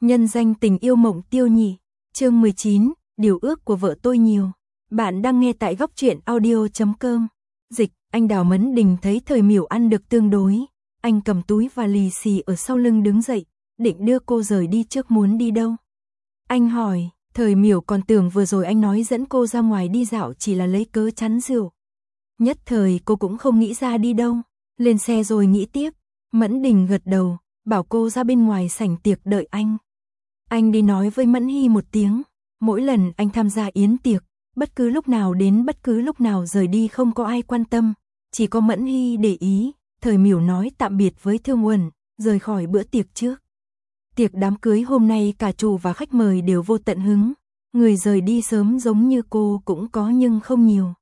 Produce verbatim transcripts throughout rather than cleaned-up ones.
Nhân danh tình yêu Mộng Tiêu Nhị, chương mười chín, điều ước của vợ tôi nhiều. Bạn đang nghe tại góc truyện audio chấm com. Dịch, anh Đào Mẫn Đình thấy Thời Miểu ăn được tương đối. Anh cầm túi và lì xì ở sau lưng đứng dậy, định đưa cô rời đi trước. Muốn đi đâu? Anh hỏi. Thời Miểu còn tưởng vừa rồi anh nói dẫn cô ra ngoài đi dạo chỉ là lấy cớ chắn rượu. Nhất thời cô cũng không nghĩ ra đi đâu. Lên xe rồi nghĩ tiếp. Mẫn Đình gật đầu, bảo cô ra bên ngoài sảnh tiệc đợi anh. Anh đi nói với Mẫn Hy một tiếng. Mỗi lần anh tham gia yến tiệc, bất cứ lúc nào đến bất cứ lúc nào rời đi không có ai quan tâm, chỉ có Mẫn Hy để ý. Thời Miểu nói tạm biệt với Thương Uẩn, rời khỏi bữa tiệc trước. Tiệc đám cưới hôm nay cả chủ và khách mời đều vô tận hứng. Người rời đi sớm giống như cô cũng có nhưng không nhiều.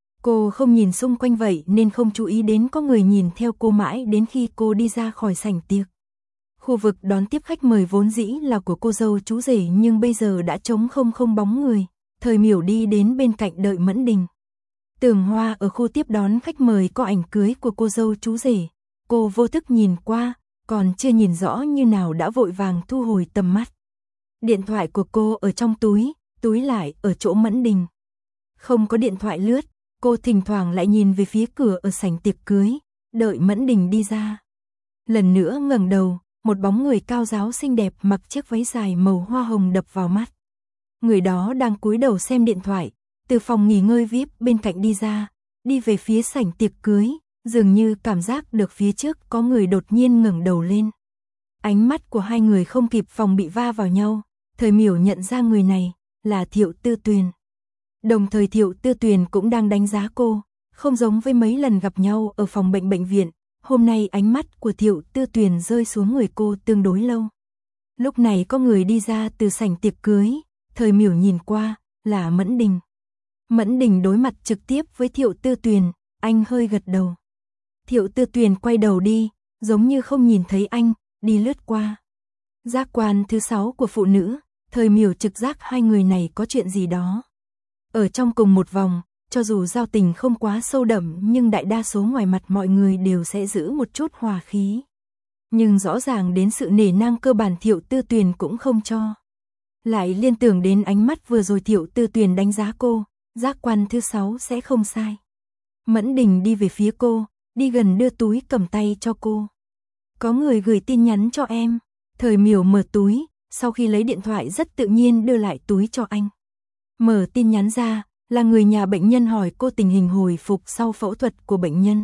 Cô không nhìn xung quanh vậy nên không chú ý đến có người nhìn theo cô mãi đến khi cô đi ra khỏi sảnh tiệc. Khu vực đón tiếp khách mời vốn dĩ là của cô dâu chú rể nhưng bây giờ đã trống không không bóng người. Thời Miểu đi đến bên cạnh đợi Mẫn Đình. Tường hoa ở khu tiếp đón khách mời có ảnh cưới của cô dâu chú rể. Cô vô thức nhìn qua, còn chưa nhìn rõ như nào đã vội vàng thu hồi tầm mắt. Điện thoại của cô ở trong túi, túi lại ở chỗ Mẫn Đình. Không có điện thoại lướt, cô thỉnh thoảng lại nhìn về phía cửa ở sảnh tiệc cưới, đợi Mẫn Đình đi ra. Lần nữa ngẩng đầu, một bóng người cao ráo xinh đẹp mặc chiếc váy dài màu hoa hồng đập vào mắt. Người đó đang cúi đầu xem điện thoại, từ phòng nghỉ ngơi vi ai pi bên cạnh đi ra, đi về phía sảnh tiệc cưới, dường như cảm giác được phía trước có người đột nhiên ngẩng đầu lên. Ánh mắt của hai người không kịp phòng bị va vào nhau, Thời Miểu nhận ra người này là Thiệu Tư Tuyền. Đồng thời Thiệu Tư Tuyền cũng đang đánh giá cô, không giống với mấy lần gặp nhau ở phòng bệnh bệnh viện. Hôm nay ánh mắt của Thiệu Tư Tuyền rơi xuống người cô tương đối lâu. Lúc này có người đi ra từ sảnh tiệc cưới, Thời Miểu nhìn qua, là Mẫn Đình. Mẫn Đình đối mặt trực tiếp với Thiệu Tư Tuyền, anh hơi gật đầu. Thiệu Tư Tuyền quay đầu đi, giống như không nhìn thấy anh, đi lướt qua. Giác quan thứ sáu của phụ nữ, Thời Miểu trực giác hai người này có chuyện gì đó. Ở trong cùng một vòng, cho dù giao tình không quá sâu đậm nhưng đại đa số ngoài mặt mọi người đều sẽ giữ một chút hòa khí. Nhưng rõ ràng đến sự nể nang cơ bản Thiệu Tư Tuyền cũng không cho. Lại liên tưởng đến ánh mắt vừa rồi Thiệu Tư Tuyền đánh giá cô, giác quan thứ sáu sẽ không sai. Mẫn Đình đi về phía cô, đi gần đưa túi cầm tay cho cô. Có người gửi tin nhắn cho em. Thời Miểu mở túi, sau khi lấy điện thoại rất tự nhiên đưa lại túi cho anh. Mở tin nhắn ra, là người nhà bệnh nhân hỏi cô tình hình hồi phục sau phẫu thuật của bệnh nhân.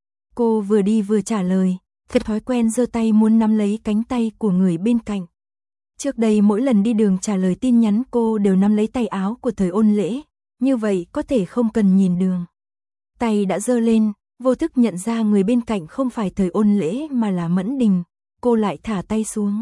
Cô vừa đi vừa trả lời, thật thói quen giơ tay muốn nắm lấy cánh tay của người bên cạnh. Trước đây mỗi lần đi đường trả lời tin nhắn cô đều nắm lấy tay áo của Thời Ôn Lễ, như vậy có thể không cần nhìn đường. Tay đã giơ lên, vô thức nhận ra người bên cạnh không phải Thời Ôn Lễ mà là Mẫn Đình, cô lại thả tay xuống.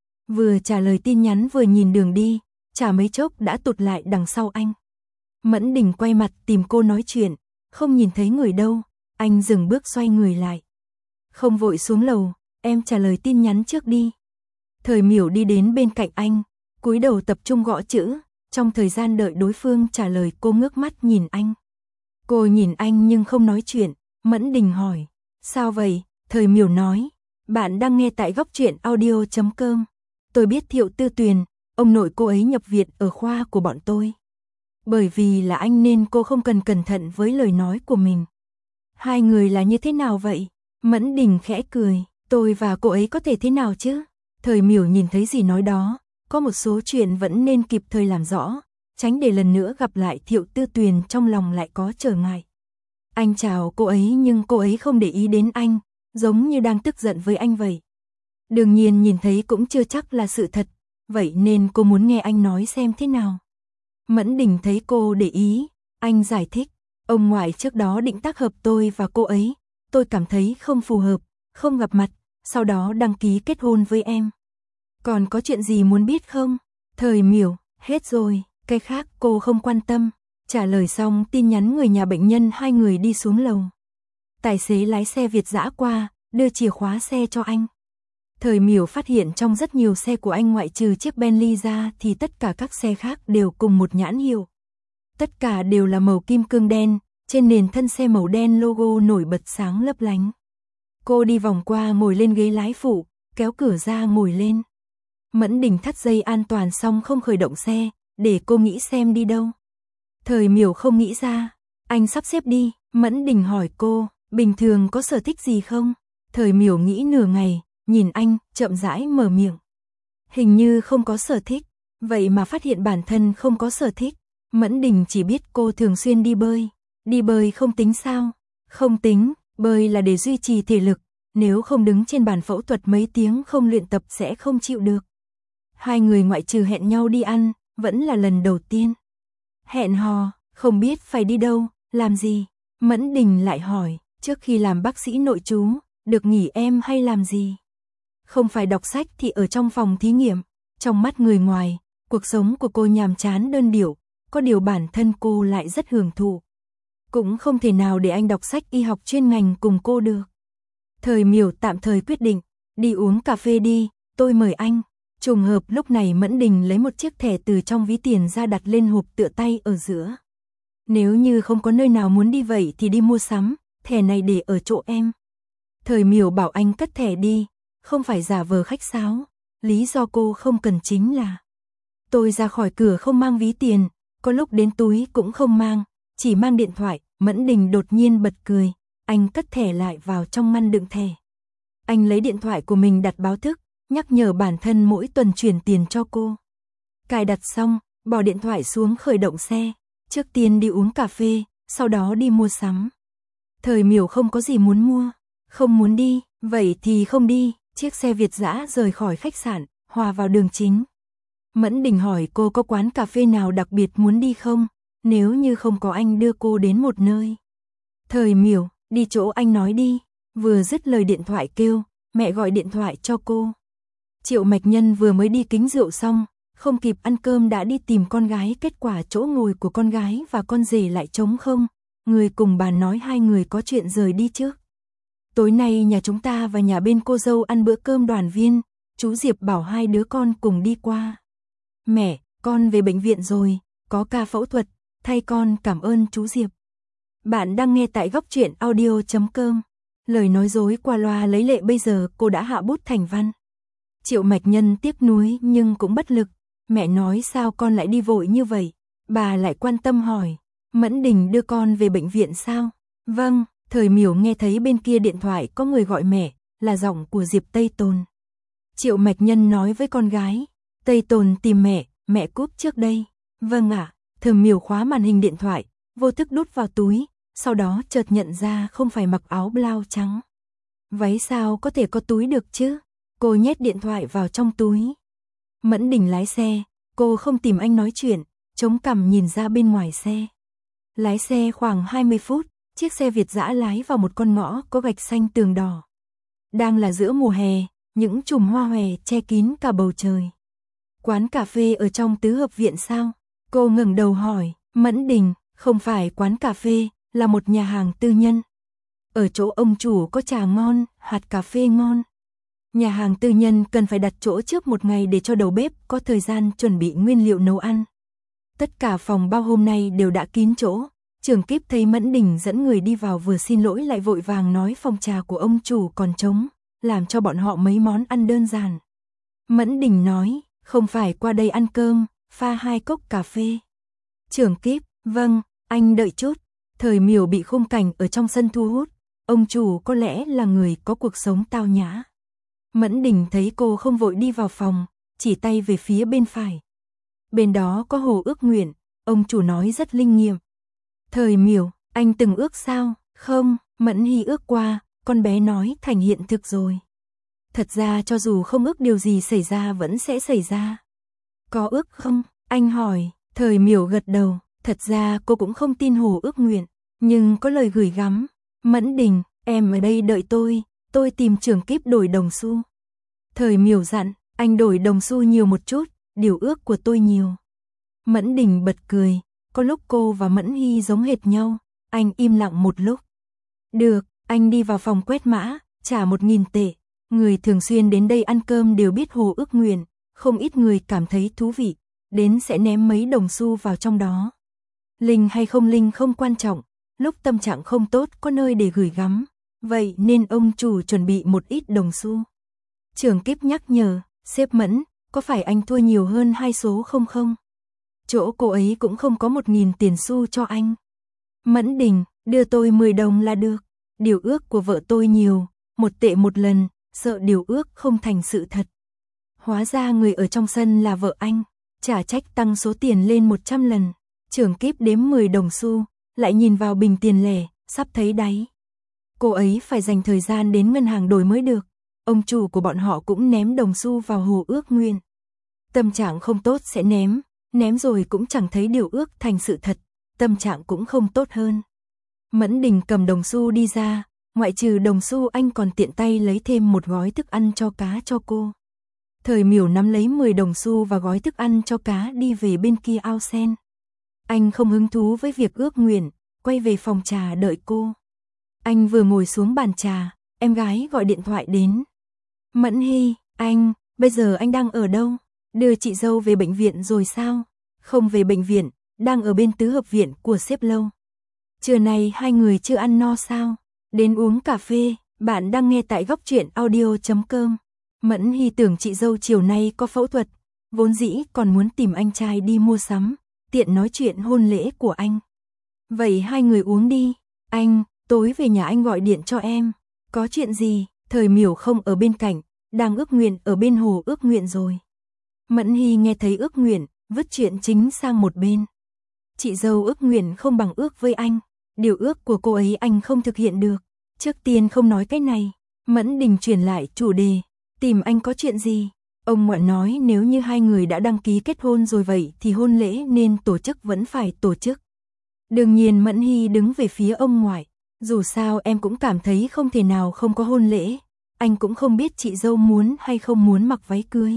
Vừa trả lời tin nhắn vừa nhìn đường đi, chả mấy chốc đã tụt lại đằng sau anh. Mẫn Đình quay mặt tìm cô nói chuyện, không nhìn thấy người đâu, anh dừng bước xoay người lại. Không vội xuống lầu, em trả lời tin nhắn trước đi. Thời Miểu đi đến bên cạnh anh, cúi đầu tập trung gõ chữ, trong thời gian đợi đối phương trả lời cô ngước mắt nhìn anh. Cô nhìn anh nhưng không nói chuyện, Mẫn Đình hỏi, sao vậy? Thời Miểu nói, bạn đang nghe tại góc truyện audio chấm com. Tôi biết Thiệu Tư Tuyền, ông nội cô ấy nhập viện ở khoa của bọn tôi. Bởi vì là anh nên cô không cần cẩn thận với lời nói của mình. Hai người là như thế nào vậy? Mẫn Đình khẽ cười, tôi và cô ấy có thể thế nào chứ? Thời Miểu nhìn thấy gì nói đó, có một số chuyện vẫn nên kịp thời làm rõ, tránh để lần nữa gặp lại Thiệu Tư Tuyền trong lòng lại có trở ngại. Anh chào cô ấy nhưng cô ấy không để ý đến anh, giống như đang tức giận với anh vậy. Đương nhiên nhìn thấy cũng chưa chắc là sự thật, vậy nên cô muốn nghe anh nói xem thế nào. Mẫn Đình thấy cô để ý, anh giải thích, ông ngoại trước đó định tác hợp tôi và cô ấy, tôi cảm thấy không phù hợp, không gặp mặt, sau đó đăng ký kết hôn với em. Còn có chuyện gì muốn biết không? Thời Miểu, hết rồi, cái khác cô không quan tâm. Trả lời xong tin nhắn người nhà bệnh nhân, hai người đi xuống lầu. Tài xế lái xe Việt dã qua, đưa chìa khóa xe cho anh. Thời Miểu phát hiện trong rất nhiều xe của anh ngoại trừ chiếc Bentley ra thì tất cả các xe khác đều cùng một nhãn hiệu. Tất cả đều là màu kim cương đen, trên nền thân xe màu đen logo nổi bật sáng lấp lánh. Cô đi vòng qua ngồi lên ghế lái phụ, kéo cửa ra ngồi lên. Mẫn Đình thắt dây an toàn xong không khởi động xe, để cô nghĩ xem đi đâu. Thời Miểu không nghĩ ra. Anh sắp xếp đi. Mẫn Đình hỏi cô, bình thường có sở thích gì không? Thời Miểu nghĩ nửa ngày, nhìn anh, chậm rãi mở miệng. Hình như không có sở thích. Vậy mà phát hiện bản thân không có sở thích. Mẫn Đình chỉ biết cô thường xuyên đi bơi. Đi bơi không tính sao? Không tính, bơi là để duy trì thể lực. Nếu không đứng trên bàn phẫu thuật mấy tiếng không luyện tập sẽ không chịu được. Hai người ngoại trừ hẹn nhau đi ăn, vẫn là lần đầu tiên. Hẹn hò, không biết phải đi đâu, làm gì? Mẫn Đình lại hỏi, trước khi làm bác sĩ nội trú, được nghỉ em hay làm gì? Không phải đọc sách thì ở trong phòng thí nghiệm. Trong mắt người ngoài, cuộc sống của cô nhàm chán đơn điệu, có điều bản thân cô lại rất hưởng thụ. Cũng không thể nào để anh đọc sách y học chuyên ngành cùng cô được. Thời Miểu tạm thời quyết định, đi uống cà phê đi, tôi mời anh. Trùng hợp lúc này Mẫn Đình lấy một chiếc thẻ từ trong ví tiền ra đặt lên hộp tựa tay ở giữa. Nếu như không có nơi nào muốn đi vậy thì đi mua sắm, thẻ này để ở chỗ em. Thời Miểu bảo anh cất thẻ đi, không phải giả vờ khách sáo. Lý do cô không cần chính là tôi ra khỏi cửa không mang ví tiền, có lúc đến túi cũng không mang, chỉ mang điện thoại. Mẫn Đình đột nhiên bật cười, anh cất thẻ lại vào trong ngăn đựng thẻ. Anh lấy điện thoại của mình đặt báo thức, nhắc nhở bản thân mỗi tuần chuyển tiền cho cô. Cài đặt xong, bỏ điện thoại xuống khởi động xe, trước tiên đi uống cà phê, sau đó đi mua sắm. Thời Miểu không có gì muốn mua, không muốn đi, vậy thì không đi. Chiếc xe Việt dã rời khỏi khách sạn, hòa vào đường chính. Mẫn Đình hỏi cô có quán cà phê nào đặc biệt muốn đi không, nếu như không có anh đưa cô đến một nơi. Thời Miểu, đi chỗ anh nói đi. Vừa dứt lời điện thoại kêu, mẹ gọi điện thoại cho cô. Triệu Mạch Nhân vừa mới đi kính rượu xong, không kịp ăn cơm đã đi tìm con gái, kết quả chỗ ngồi của con gái và con rể lại trống không. Người cùng bàn nói hai người có chuyện rời đi trước. Tối nay nhà chúng ta và nhà bên cô dâu ăn bữa cơm đoàn viên, chú Diệp bảo hai đứa con cùng đi qua. Mẹ, con về bệnh viện rồi, có ca phẫu thuật, thay con cảm ơn chú Diệp. Bạn đang nghe tại góc truyện audio chấm com. Lời nói dối qua loa lấy lệ, bây giờ cô đã hạ bút thành văn. Triệu Mạch Nhân tiếc nuối nhưng cũng bất lực. Mẹ nói sao con lại đi vội như vậy? Bà lại quan tâm hỏi. Mẫn Đình đưa con về bệnh viện sao? Vâng. Thời Miểu nghe thấy bên kia điện thoại có người gọi mẹ, là giọng của Diệp Tây Tồn. Triệu Mạch Nhân nói với con gái, Tây Tồn tìm mẹ, mẹ cúp trước đây. Vâng ạ. Thời Miểu khóa màn hình điện thoại, vô thức đút vào túi, sau đó chợt nhận ra không phải mặc áo blau trắng. Váy sao có thể có túi được chứ? Cô nhét điện thoại vào trong túi. Mẫn Đình lái xe, cô không tìm anh nói chuyện, chống cằm nhìn ra bên ngoài xe. Lái xe khoảng hai mươi phút. Chiếc xe Việt dã lái vào một con ngõ có gạch xanh tường đỏ. Đang là giữa mùa hè, những chùm hoa hòe che kín cả bầu trời. Quán cà phê ở trong tứ hợp viện sao? Cô ngẩng đầu hỏi. Mẫn Đình, không phải quán cà phê, là một nhà hàng tư nhân. Ở chỗ ông chủ có trà ngon, hạt cà phê ngon. Nhà hàng tư nhân cần phải đặt chỗ trước một ngày để cho đầu bếp có thời gian chuẩn bị nguyên liệu nấu ăn. Tất cả phòng bao hôm nay đều đã kín chỗ. Trưởng kíp thấy Mẫn Đình dẫn người đi vào vừa xin lỗi lại vội vàng nói phòng trà của ông chủ còn trống, làm cho bọn họ mấy món ăn đơn giản. Mẫn Đình nói, không phải qua đây ăn cơm, pha hai cốc cà phê. Trưởng kíp, vâng, anh đợi chút. Thời Miểu bị khung cảnh ở trong sân thu hút, ông chủ có lẽ là người có cuộc sống tao nhã. Mẫn Đình thấy cô không vội đi vào phòng, chỉ tay về phía bên phải. Bên đó có hồ ước nguyện, ông chủ nói rất linh nghiệm. Thời Miểu, anh từng ước sao? Không, Mẫn Hy ước qua, con bé nói thành hiện thực rồi. Thật ra cho dù không ước điều gì xảy ra vẫn sẽ xảy ra. Có ước không? Anh hỏi. Thời Miểu gật đầu, thật ra cô cũng không tin hồ ước nguyện, nhưng có lời gửi gắm. Mẫn Đình, em ở đây đợi tôi, tôi tìm trưởng kíp đổi đồng xu. Thời Miểu dặn, anh đổi đồng xu nhiều một chút, điều ước của tôi nhiều. Mẫn Đình bật cười. Có lúc cô và Mẫn Hy giống hệt nhau. Anh im lặng một lúc. Được, anh đi vào phòng quét mã, trả một nghìn tệ. Người thường xuyên đến đây ăn cơm đều biết hồ ước nguyện, không ít người cảm thấy thú vị, đến sẽ ném mấy đồng xu vào trong đó. Linh hay không linh không quan trọng, lúc tâm trạng không tốt có nơi để gửi gắm, vậy nên ông chủ chuẩn bị một ít đồng xu. Trưởng kíp nhắc nhở, sếp Mẫn, có phải anh thua nhiều hơn hai số không không? Chỗ cô ấy cũng không có một nghìn tiền xu cho anh. Mẫn Đình, đưa tôi mười đồng là được. Điều ước của vợ tôi nhiều, một tệ một lần, sợ điều ước không thành sự thật. Hóa ra người ở trong sân là vợ anh, chả trách tăng số tiền lên một trăm lần. Trưởng kíp đếm mười đồng xu, lại nhìn vào bình tiền lẻ, sắp thấy đáy. Cô ấy phải dành thời gian đến ngân hàng đổi mới được. Ông chủ của bọn họ cũng ném đồng xu vào hồ ước nguyện. Tâm trạng không tốt sẽ ném, ném rồi cũng chẳng thấy điều ước thành sự thật, tâm trạng cũng không tốt hơn. Mẫn Đình cầm đồng xu đi ra, ngoại trừ đồng xu anh còn tiện tay lấy thêm một gói thức ăn cho cá cho cô. Thời Miểu nắm lấy mười đồng xu và gói thức ăn cho cá đi về bên kia ao sen. Anh không hứng thú với việc ước nguyện, quay về phòng trà đợi cô. Anh vừa ngồi xuống bàn trà, em gái gọi điện thoại đến. Mẫn Hy, anh, bây giờ anh đang ở đâu? Đưa chị dâu về bệnh viện rồi sao? Không về bệnh viện, đang ở bên tứ hợp viện của sếp Lâu. Trưa nay hai người chưa ăn no sao? Đến uống cà phê, bạn đang nghe tại góc truyện audio chấm com. Mẫn Hy tưởng chị dâu chiều nay có phẫu thuật, vốn dĩ còn muốn tìm anh trai đi mua sắm, tiện nói chuyện hôn lễ của anh. Vậy hai người uống đi, anh, tối về nhà anh gọi điện cho em. Có chuyện gì? Thời Miểu không ở bên cạnh, đang ước nguyện ở bên hồ ước nguyện rồi. Mẫn Hy nghe thấy ước nguyện, vứt chuyện chính sang một bên. Chị dâu ước nguyện không bằng ước với anh, điều ước của cô ấy anh không thực hiện được. Trước tiên không nói cái này, Mẫn Đình chuyển lại chủ đề, tìm anh có chuyện gì? Ông ngoại nói nếu như hai người đã đăng ký kết hôn rồi vậy thì hôn lễ nên tổ chức vẫn phải tổ chức. Đương nhiên Mẫn Hy đứng về phía ông ngoại, dù sao em cũng cảm thấy không thể nào không có hôn lễ, anh cũng không biết chị dâu muốn hay không muốn mặc váy cưới.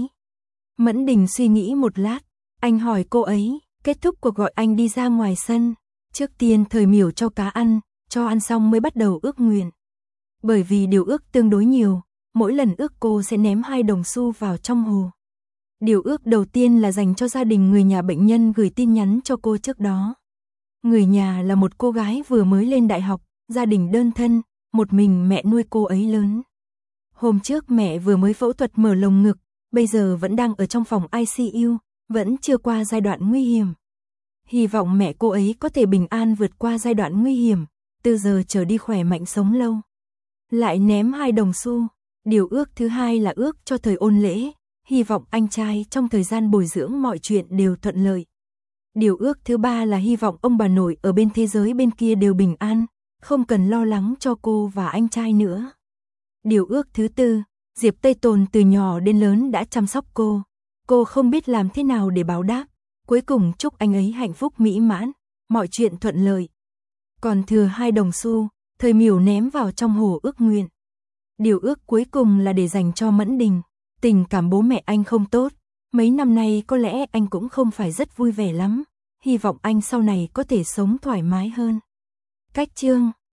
Mẫn Đình suy nghĩ một lát, anh hỏi cô ấy, kết thúc cuộc gọi anh đi ra ngoài sân, trước tiên Thời Miểu cho cá ăn, cho ăn xong mới bắt đầu ước nguyện. Bởi vì điều ước tương đối nhiều, mỗi lần ước cô sẽ ném hai đồng xu vào trong hồ. Điều ước đầu tiên là dành cho gia đình người nhà bệnh nhân gửi tin nhắn cho cô trước đó. Người nhà là một cô gái vừa mới lên đại học, gia đình đơn thân, một mình mẹ nuôi cô ấy lớn. Hôm trước mẹ vừa mới phẫu thuật mở lồng ngực, bây giờ vẫn đang ở trong phòng i xê u, vẫn chưa qua giai đoạn nguy hiểm. Hy vọng mẹ cô ấy có thể bình an vượt qua giai đoạn nguy hiểm, từ giờ trở đi khỏe mạnh sống lâu. Lại ném hai đồng xu. Điều ước thứ hai là ước cho thời ôn lễ, hy vọng anh trai trong thời gian bồi dưỡng mọi chuyện đều thuận lợi. Điều ước thứ ba là hy vọng ông bà nội ở bên thế giới bên kia đều bình an, không cần lo lắng cho cô và anh trai nữa. Điều ước thứ tư, Diệp Tây Tồn từ nhỏ đến lớn đã chăm sóc cô, cô không biết làm thế nào để báo đáp, cuối cùng chúc anh ấy hạnh phúc mỹ mãn, mọi chuyện thuận lợi. Còn thừa hai đồng xu, Thời Miểu ném vào trong hồ ước nguyện. Điều ước cuối cùng là để dành cho Mẫn Đình, tình cảm bố mẹ anh không tốt, mấy năm nay có lẽ anh cũng không phải rất vui vẻ lắm, hy vọng anh sau này có thể sống thoải mái hơn. Cách chương